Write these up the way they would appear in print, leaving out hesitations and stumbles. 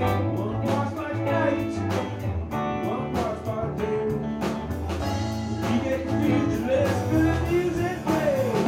One watch by night, one watch by day. We get speechless when the music plays.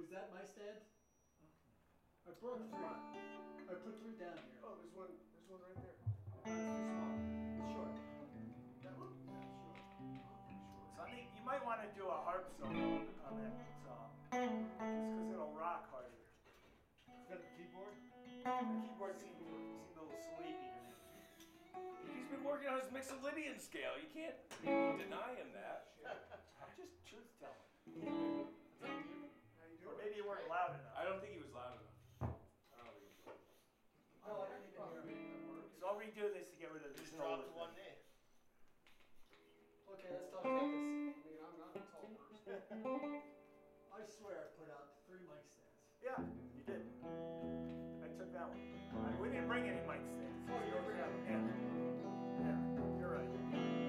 Was that my stand? I brought 3. I put 3 down here. Oh, there's one right there. It's too small. It's short. That one? Yeah, sure. Pretty sure. So I think you might want to do a harp solo on that song, just because it'll rock harder. It's got the keyboard. The keyboard seemed a little sleepy to me. He's been working on his Mixolydian scale. You can't deny him that. I'm just truth telling. How you Or doing? maybe you weren't loud enough. I don't think he was loud enough. I don't think he was. No, I didn't even hear it. So I'll redo this to get rid of this. Just dropped to one knee. Okay, let's talk about this. I mean, I'm not a tall person. I swear I put out 3 mic stands. Yeah, you did. I took that one. We didn't bring any mic stands. Oh, you didn't bring them? Yeah. Yeah, you're right.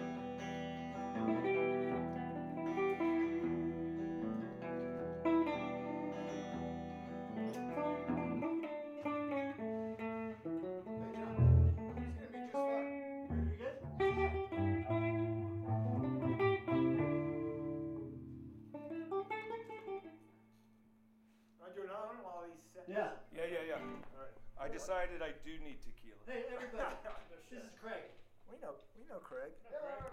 Hey, John. He's gonna be just fine. Ready to get? Want to do another one while he's set? Yeah. Yeah. All right. I decided I do need tequila. Hey, everybody. This is Craig. We know Craig. Hello.